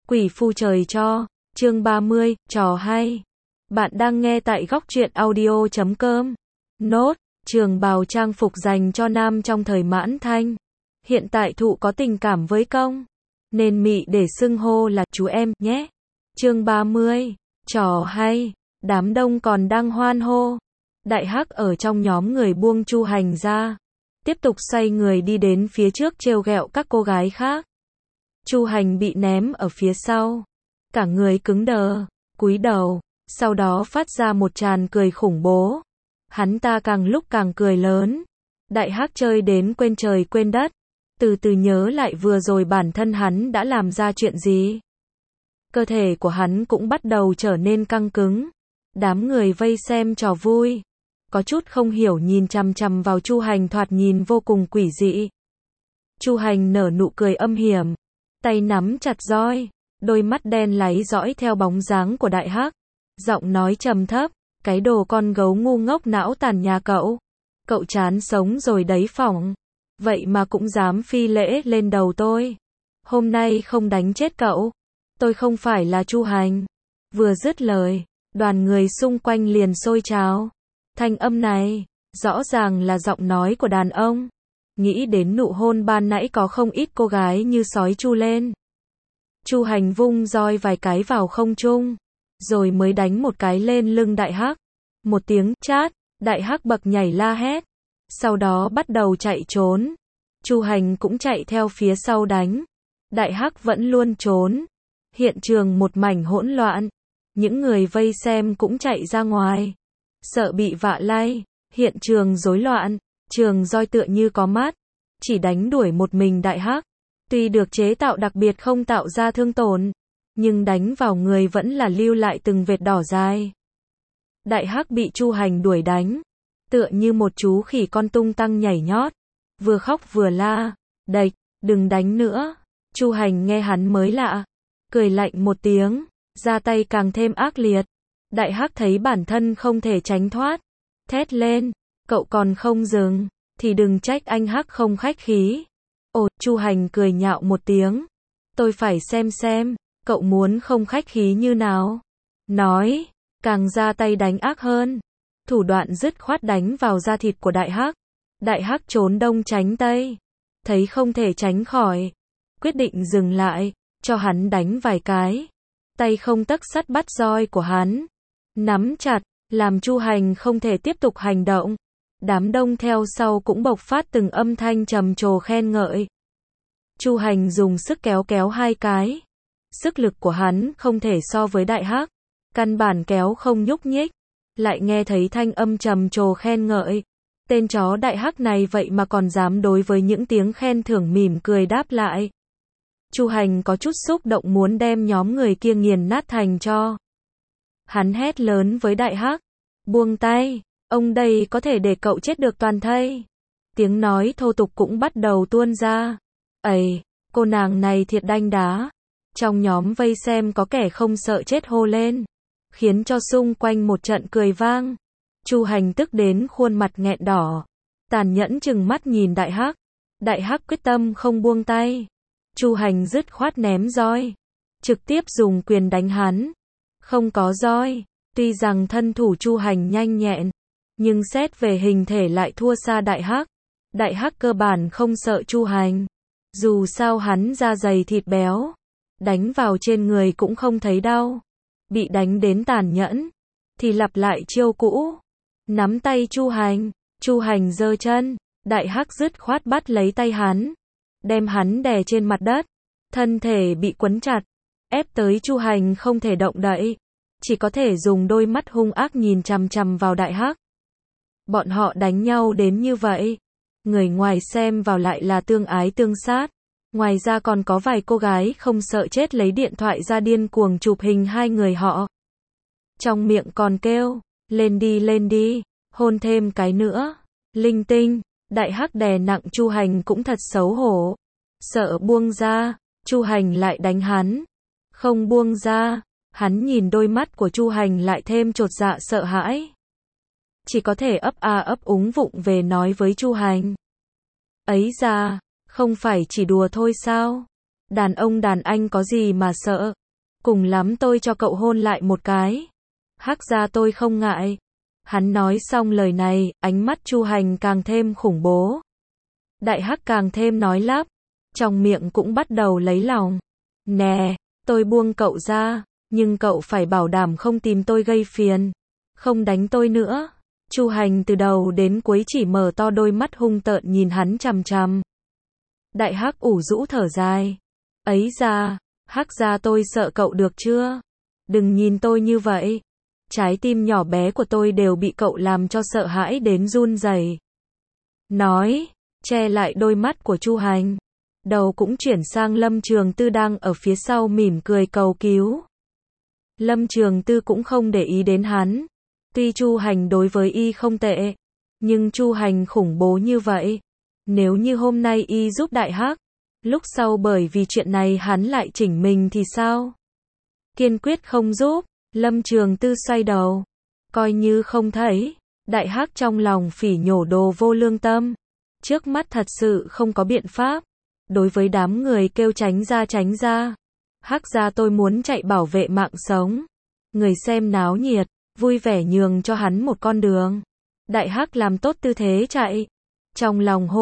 Quỷ phu trời cho, chương 30, trò hay. Bạn đang nghe tại góc truyện audio.com. Nốt, trường bào trang phục dành cho nam trong thời Mãn Thanh. Hiện tại thụ có tình cảm với công, nên mị để xưng hô là chú em nhé. Chương 30, trò hay. Đám đông còn đang hoan hô. Đại Hắc ở trong nhóm người buông Chu Hành ra, tiếp tục xoay người đi đến phía trước trêu ghẹo các cô gái khác. Chu Hành bị ném ở phía sau, cả người cứng đờ, cúi đầu, sau đó phát ra một tràng cười khủng bố. Hắn ta càng lúc càng cười lớn. Đại Hắc chơi đến quên trời quên đất, từ từ nhớ lại vừa rồi bản thân hắn đã làm ra chuyện gì. Cơ thể của hắn cũng bắt đầu trở nên căng cứng. Đám người vây xem trò vui, có chút không hiểu nhìn chằm chằm vào Chu Hành thoạt nhìn vô cùng quỷ dị. Chu Hành nở nụ cười âm hiểm, tay nắm chặt roi, đôi mắt đen láy dõi theo bóng dáng của Đại Hắc, giọng nói trầm thấp, cái đồ con gấu ngu ngốc não tàn nhà cậu chán sống rồi đấy phỏng, vậy mà cũng dám phi lễ lên đầu tôi. Hôm nay không đánh chết cậu, tôi không phải là Chu Hành. Vừa dứt lời, đoàn người xung quanh liền sôi trào. Thanh âm này, rõ ràng là giọng nói của đàn ông. Nghĩ đến nụ hôn ban nãy có không ít cô gái như sói chu lên. Chu Hành vung roi vài cái vào không trung, rồi mới đánh một cái lên lưng Đại Hắc. Một tiếng chát, Đại Hắc bật nhảy la hét, sau đó bắt đầu chạy trốn. Chu Hành cũng chạy theo phía sau đánh. Đại Hắc vẫn luôn trốn. Hiện trường một mảnh hỗn loạn. Những người vây xem cũng chạy ra ngoài, sợ bị vạ lay. Hiện trường rối loạn, trường roi tựa như có mắt, chỉ đánh đuổi một mình Đại Hắc. Tuy được chế tạo đặc biệt không tạo ra thương tổn, nhưng đánh vào người vẫn là lưu lại từng vệt đỏ dài. Đại Hắc bị Chu Hành đuổi đánh, tựa như một chú khỉ con tung tăng nhảy nhót, vừa khóc vừa la, "Địch, đừng đánh nữa." Chu Hành nghe hắn mới lạ, cười lạnh một tiếng, ra tay càng thêm ác liệt. Đại Hắc thấy bản thân không thể tránh thoát, thét lên, "Cậu còn không dừng, thì đừng trách anh Hắc không khách khí." Ồ, Chu Hành cười nhạo một tiếng, "Tôi phải xem, cậu muốn không khách khí như nào." Nói, càng ra tay đánh ác hơn, thủ đoạn dứt khoát đánh vào da thịt của Đại Hắc. Đại Hắc trốn đông tránh tây, thấy không thể tránh khỏi, quyết định dừng lại, cho hắn đánh vài cái. Tay không tấc sắt bắt roi của hắn, nắm chặt, làm Chu Hành không thể tiếp tục hành động. Đám đông theo sau cũng bộc phát từng âm thanh trầm trồ khen ngợi. Chu Hành dùng sức kéo hai cái. Sức lực của hắn không thể so với Đại Hắc, căn bản kéo không nhúc nhích. Lại nghe thấy thanh âm trầm trồ khen ngợi. Tên chó Đại Hắc này vậy mà còn dám đối với những tiếng khen thưởng mỉm cười đáp lại. Chu Hành có chút xúc động muốn đem nhóm người kia nghiền nát thành tro. Hắn hét lớn với Đại Hắc, "Buông tay, ông đây có thể để cậu chết được toàn thây." Tiếng nói thô tục cũng bắt đầu tuôn ra. "Ầy, cô nàng này thiệt đanh đá." Trong nhóm vây xem có kẻ không sợ chết hô lên, khiến cho xung quanh một trận cười vang. Chu Hành tức đến khuôn mặt nghẹn đỏ, tàn nhẫn trừng mắt nhìn Đại Hắc. Đại Hắc quyết tâm không buông tay. Chu Hành dứt khoát ném roi, trực tiếp dùng quyền đánh hắn. Không có roi, tuy rằng thân thủ Chu Hành nhanh nhẹn, nhưng xét về hình thể lại thua xa Đại Hắc. Đại Hắc cơ bản không sợ Chu Hành, dù sao hắn da dày thịt béo, đánh vào trên người cũng không thấy đau. Bị đánh đến tàn nhẫn, thì lặp lại chiêu cũ, nắm tay Chu Hành giơ chân, Đại Hắc dứt khoát bắt lấy tay hắn, đem hắn đè trên mặt đất, thân thể bị quấn chặt, ép tới Chu Hành không thể động đậy, chỉ có thể dùng đôi mắt hung ác nhìn chằm chằm vào Đại Hắc. Bọn họ đánh nhau đến như vậy, người ngoài xem vào lại là tương ái tương sát, ngoài ra còn có vài cô gái không sợ chết lấy điện thoại ra điên cuồng chụp hình hai người họ. Trong miệng còn kêu, lên đi, hôn thêm cái nữa, linh tinh. Đại Hắc đè nặng Chu Hành cũng thật xấu hổ, sợ buông ra, Chu Hành lại đánh hắn, không buông ra. Hắn nhìn đôi mắt của Chu Hành lại thêm chột dạ sợ hãi, chỉ có thể ấp úng vụng về nói với Chu Hành, "Ấy da, không phải chỉ đùa thôi sao? Đàn ông đàn anh có gì mà sợ. Cùng lắm tôi cho cậu hôn lại một cái. Hắc ra tôi không ngại. Hắn nói xong lời này, ánh mắt Chu Hành càng thêm khủng bố. Đại Hắc càng thêm nói lắp. Trong miệng cũng bắt đầu lấy lòng. Nè, tôi buông cậu ra, nhưng cậu phải bảo đảm không tìm tôi gây phiền. Không đánh tôi nữa. Chu Hành từ đầu đến cuối chỉ mở to đôi mắt hung tợn nhìn hắn chằm chằm. Đại Hắc ủ rũ thở dài. Ấy ra, Hắc ra tôi sợ cậu được chưa? Đừng nhìn tôi như vậy. Trái tim nhỏ bé của tôi đều bị cậu làm cho sợ hãi đến run rẩy. Nói, che lại đôi mắt của Chu Hành. Đầu cũng chuyển sang Lâm Trường Tư đang ở phía sau mỉm cười cầu cứu. Lâm Trường Tư cũng không để ý đến hắn. Tuy Chu Hành đối với y không tệ, nhưng Chu Hành khủng bố như vậy. Nếu như hôm nay y giúp Đại Hắc, lúc sau bởi vì chuyện này hắn lại chỉnh mình thì sao? Kiên quyết không giúp. Lâm Trường Tư xoay đầu, coi như không thấy. Đại Hắc trong lòng phỉ nhổ đồ vô lương tâm. Trước mắt thật sự không có biện pháp. Đối với đám người kêu tránh ra. Hắc ra tôi muốn chạy bảo vệ mạng sống. Người xem náo nhiệt, vui vẻ nhường cho hắn một con đường. Đại Hắc làm tốt tư thế chạy. Trong lòng hô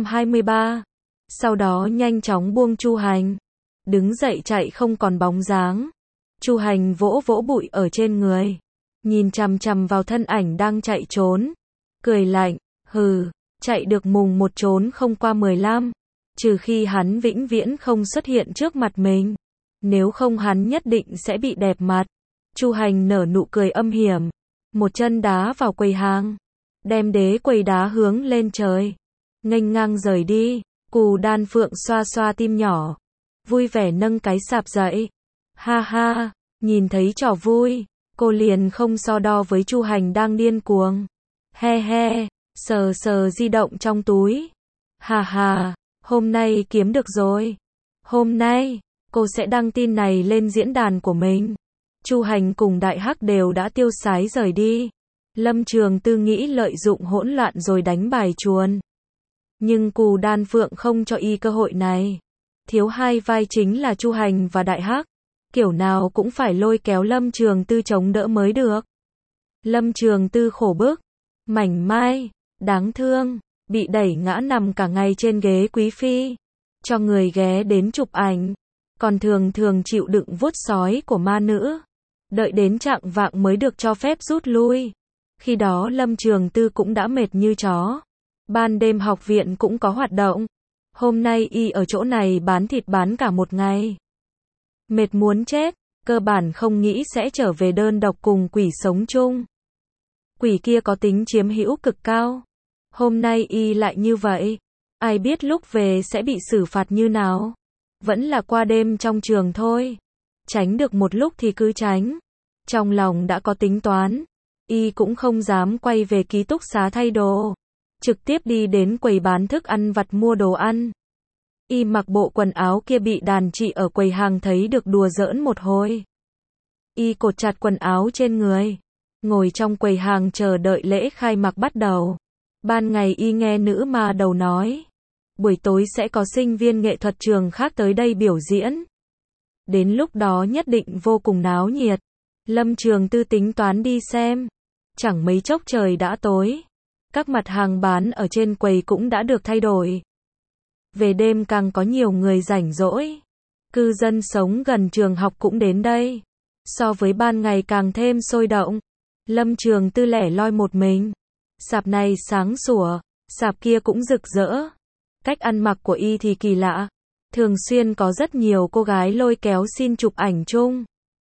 123. Sau đó nhanh chóng buông Chu Hành. Đứng dậy chạy không còn bóng dáng. Chu Hành vỗ vỗ bụi ở trên người. Nhìn chằm chằm vào thân ảnh đang chạy trốn. Cười lạnh, hừ, chạy được mùng một trốn không qua 15. Trừ khi hắn vĩnh viễn không xuất hiện trước mặt mình. Nếu không hắn nhất định sẽ bị đẹp mặt. Chu Hành nở nụ cười âm hiểm. Một chân đá vào quầy hàng. Đem đế quầy đá hướng lên trời. Nghênh ngang rời đi. Cù Đan Phượng xoa xoa tim nhỏ. Vui vẻ nâng cái sạp dậy. Ha ha, nhìn thấy trò vui. Cô liền không so đo với Chu Hành đang điên cuồng. He he, sờ sờ di động trong túi. Ha ha, hôm nay kiếm được rồi. Hôm nay, cô sẽ đăng tin này lên diễn đàn của mình. Chu Hành cùng Đại Hắc đều đã tiêu sái rời đi. Lâm Trường Tư nghĩ lợi dụng hỗn loạn rồi đánh bài chuồn. Nhưng Cù Đan Phượng không cho y cơ hội này. Thiếu hai vai chính là Chu Hành và Đại Hắc. Kiểu nào cũng phải lôi kéo Lâm Trường Tư chống đỡ mới được. Lâm Trường Tư khổ bức, mảnh mai, đáng thương, bị đẩy ngã nằm cả ngày trên ghế quý phi. Cho người ghé đến chụp ảnh. Còn thường chịu đựng vuốt sói của ma nữ. Đợi đến chạng vạng mới được cho phép rút lui. Khi đó Lâm Trường Tư cũng đã mệt như chó. Ban đêm học viện cũng có hoạt động. Hôm nay y ở chỗ này bán thịt bán cả một ngày. Mệt muốn chết, cơ bản không nghĩ sẽ trở về đơn độc cùng quỷ sống chung. Quỷ kia có tính chiếm hữu cực cao. Hôm nay y lại như vậy. Ai biết lúc về sẽ bị xử phạt như nào. Vẫn là qua đêm trong trường thôi. Tránh được một lúc thì cứ tránh. Trong lòng đã có tính toán. Y cũng không dám quay về ký túc xá thay đồ. Trực tiếp đi đến quầy bán thức ăn vặt mua đồ ăn. Y mặc bộ quần áo kia bị đàn chị ở quầy hàng thấy được đùa giỡn một hồi. Y cột chặt quần áo trên người. Ngồi trong quầy hàng chờ đợi lễ khai mạc bắt đầu. Ban ngày y nghe nữ ma đầu nói. Buổi tối sẽ có sinh viên nghệ thuật trường khác tới đây biểu diễn. Đến lúc đó nhất định vô cùng náo nhiệt. Lâm Trường Tư tính toán đi xem. Chẳng mấy chốc trời đã tối. Các mặt hàng bán ở trên quầy cũng đã được thay đổi. Về đêm càng có nhiều người rảnh rỗi. Cư dân sống gần trường học cũng đến đây. So với ban ngày càng thêm sôi động. Lâm Trường Tư lẻ loi một mình. Sạp này sáng sủa, sạp kia cũng rực rỡ. Cách ăn mặc của y thì kỳ lạ. Thường xuyên có rất nhiều cô gái lôi kéo xin chụp ảnh chung.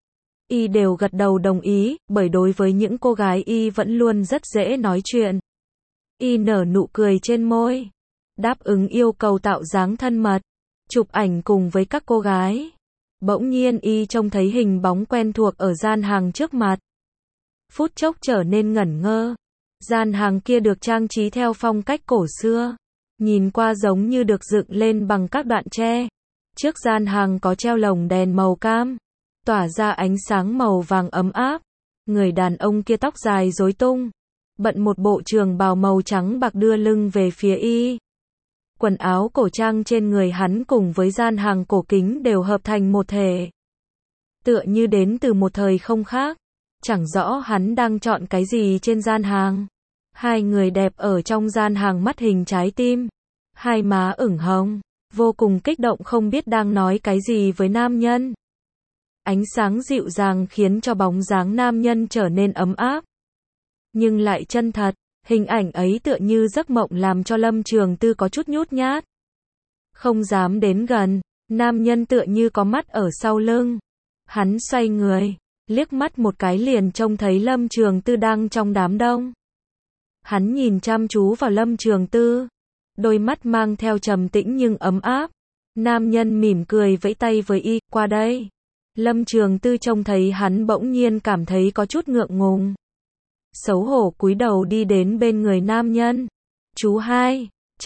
Y đều gật đầu đồng ý, bởi đối với những cô gái y vẫn luôn rất dễ nói chuyện. Y nở nụ cười trên môi. Đáp ứng yêu cầu tạo dáng thân mật. Chụp ảnh cùng với các cô gái. Bỗng nhiên y trông thấy hình bóng quen thuộc ở gian hàng trước mặt. Phút chốc trở nên ngẩn ngơ. Gian hàng kia được trang trí theo phong cách cổ xưa. Nhìn qua giống như được dựng lên bằng các đoạn tre. Trước gian hàng có treo lồng đèn màu cam. Tỏa ra ánh sáng màu vàng ấm áp. Người đàn ông kia tóc dài rối tung. Bận một bộ trường bào màu trắng bạc đưa lưng về phía y. Quần áo cổ trang trên người hắn cùng với gian hàng cổ kính đều hợp thành một thể. Tựa như đến từ một thời không khác. Chẳng rõ hắn đang chọn cái gì trên gian hàng. Hai người đẹp ở trong gian hàng mắt hình trái tim. Hai má ửng hồng. Vô cùng kích động không biết đang nói cái gì với nam nhân. Ánh sáng dịu dàng khiến cho bóng dáng nam nhân trở nên ấm áp. Nhưng lại chân thật. Hình ảnh ấy tựa như giấc mộng làm cho Lâm Trường Tư có chút nhút nhát. Không dám đến gần. Nam nhân tựa như có mắt ở sau lưng. Hắn xoay người. Liếc mắt một cái liền trông thấy Lâm Trường Tư đang trong đám đông. Hắn nhìn chăm chú vào Lâm Trường Tư. Đôi mắt mang theo trầm tĩnh nhưng ấm áp. Nam nhân mỉm cười vẫy tay với y, qua đây. Lâm Trường Tư trông thấy hắn bỗng nhiên cảm thấy có chút ngượng ngùng. Xấu hổ cúi đầu đi đến bên người nam nhân. Chú hai,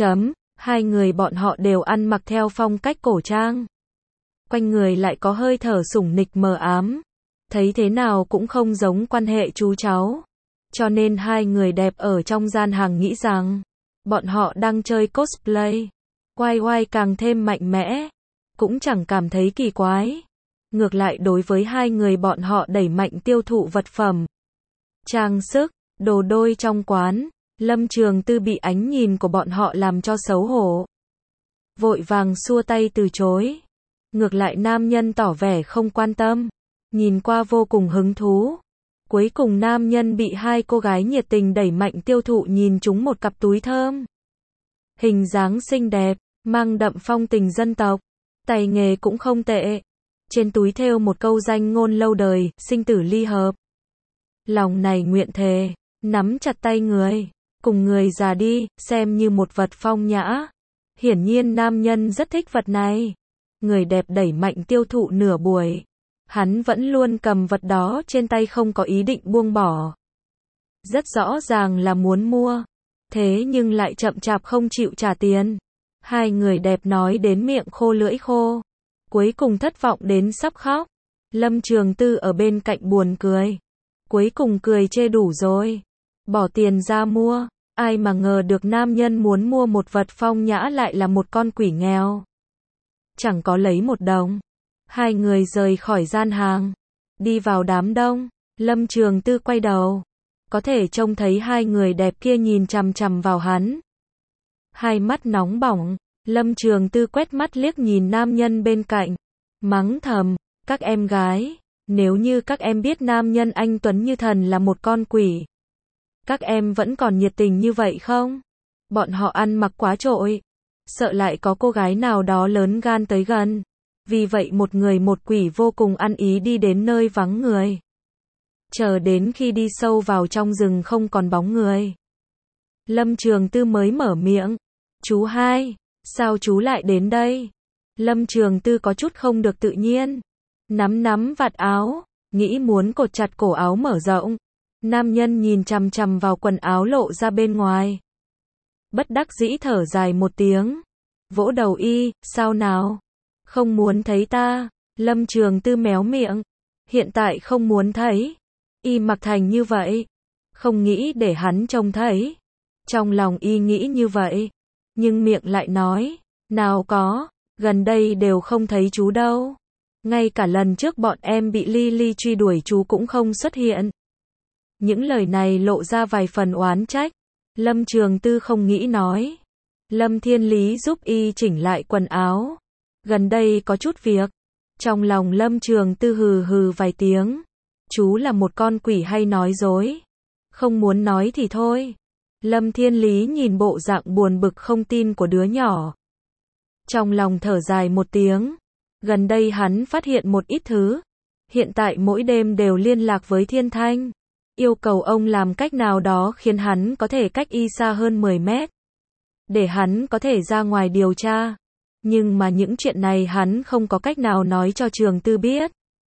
hai người bọn họ đều ăn mặc theo phong cách cổ trang. Quanh người lại có hơi thở sủng nịch mờ ám. Thấy thế nào cũng không giống quan hệ chú cháu. Cho nên hai người đẹp ở trong gian hàng nghĩ rằng bọn họ đang chơi cosplay. Oai oai càng thêm mạnh mẽ. Cũng chẳng cảm thấy kỳ quái. Ngược lại đối với hai người bọn họ đẩy mạnh tiêu thụ vật phẩm. Trang sức, đồ đôi trong quán. Lâm Trường Tư bị ánh nhìn của bọn họ làm cho xấu hổ. Vội vàng xua tay từ chối. Ngược lại nam nhân tỏ vẻ không quan tâm. Nhìn qua vô cùng hứng thú. Cuối cùng nam nhân bị hai cô gái nhiệt tình đẩy mạnh tiêu thụ nhìn chúng một cặp túi thơm. Hình dáng xinh đẹp, mang đậm phong tình dân tộc. Tay nghề cũng không tệ. Trên túi thêu một câu danh ngôn lâu đời, sinh tử ly hợp. Lòng này nguyện thề, nắm chặt tay người, cùng người già đi, xem như một vật phong nhã. Hiển nhiên nam nhân rất thích vật này. Người đẹp đẩy mạnh tiêu thụ nửa buổi. Hắn vẫn luôn cầm vật đó trên tay không có ý định buông bỏ. Rất rõ ràng là muốn mua. Thế nhưng lại chậm chạp không chịu trả tiền. Hai người đẹp nói đến miệng khô lưỡi khô. Cuối cùng thất vọng đến sắp khóc. Lâm Trường Tư ở bên cạnh buồn cười. Cuối cùng cười chê đủ rồi. Bỏ tiền ra mua. Ai mà ngờ được nam nhân muốn mua một vật phong nhã lại là một con quỷ nghèo. Chẳng có lấy một đồng. Hai người rời khỏi gian hàng. Đi vào đám đông. Lâm Trường Tư quay đầu. Có thể trông thấy hai người đẹp kia nhìn chằm chằm vào hắn. Hai mắt nóng bỏng. Lâm Trường Tư quét mắt liếc nhìn nam nhân bên cạnh. Mắng thầm. Các em gái. Nếu như các em biết nam nhân anh Tuấn như thần là một con quỷ. Các em vẫn còn nhiệt tình như vậy không? Bọn họ ăn mặc quá trội. Sợ lại có cô gái nào đó lớn gan tới gần. Vì vậy một người một quỷ vô cùng ăn ý đi đến nơi vắng người. Chờ đến khi đi sâu vào trong rừng không còn bóng người. Lâm Trường Tư mới mở miệng. Chú hai, sao chú lại đến đây? Lâm Trường Tư có chút không được tự nhiên. Nắm vạt áo, nghĩ muốn cột chặt cổ áo mở rộng. Nam nhân nhìn chằm chằm vào quần áo lộ ra bên ngoài. Bất đắc dĩ thở dài một tiếng. Vỗ đầu y, sao nào? Không muốn thấy ta. Lâm Trường Tư méo miệng. Hiện tại không muốn thấy. Y mặc thành như vậy. Không nghĩ để hắn trông thấy. Trong lòng y nghĩ như vậy. Nhưng miệng lại nói. Nào có, gần đây đều không thấy chú đâu. Ngay cả lần trước bọn em bị Lily truy đuổi chú cũng không xuất hiện. Những lời này lộ ra vài phần oán trách. Lâm Trường Tư không nghĩ nói. Lâm Thiên Lý giúp y chỉnh lại quần áo. Gần đây có chút việc. Trong lòng Lâm Trường Tư hừ hừ vài tiếng. Chú là một con quỷ hay nói dối? Không muốn nói thì thôi. Lâm Thiên Lý nhìn bộ dạng buồn bực không tin của đứa nhỏ. Trong lòng thở dài một tiếng. Gần đây hắn phát hiện một ít thứ. Hiện tại mỗi đêm đều liên lạc với Thiên Thanh. Yêu cầu ông làm cách nào đó khiến hắn có thể cách y xa hơn 10 mét. Để hắn có thể ra ngoài điều tra. Nhưng mà những chuyện này hắn không có cách nào nói cho Trường Tư biết.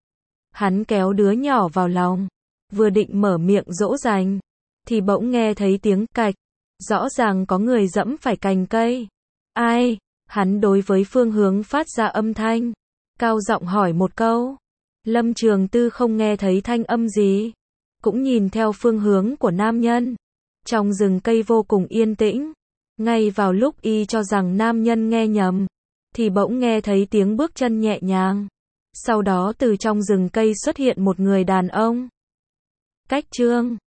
Hắn kéo đứa nhỏ vào lòng. Vừa định mở miệng dỗ dành. Thì bỗng nghe thấy tiếng cạch. Rõ ràng có người dẫm phải cành cây. Ai? Hắn đối với phương hướng phát ra âm thanh. Cao giọng hỏi một câu. Lâm Trường Tư không nghe thấy thanh âm gì. Cũng nhìn theo phương hướng của nam nhân. Trong rừng cây vô cùng yên tĩnh. Ngay vào lúc y cho rằng nam nhân nghe nhầm, thì bỗng nghe thấy tiếng bước chân nhẹ nhàng. Sau đó từ trong rừng cây xuất hiện một người đàn ông. Cách chương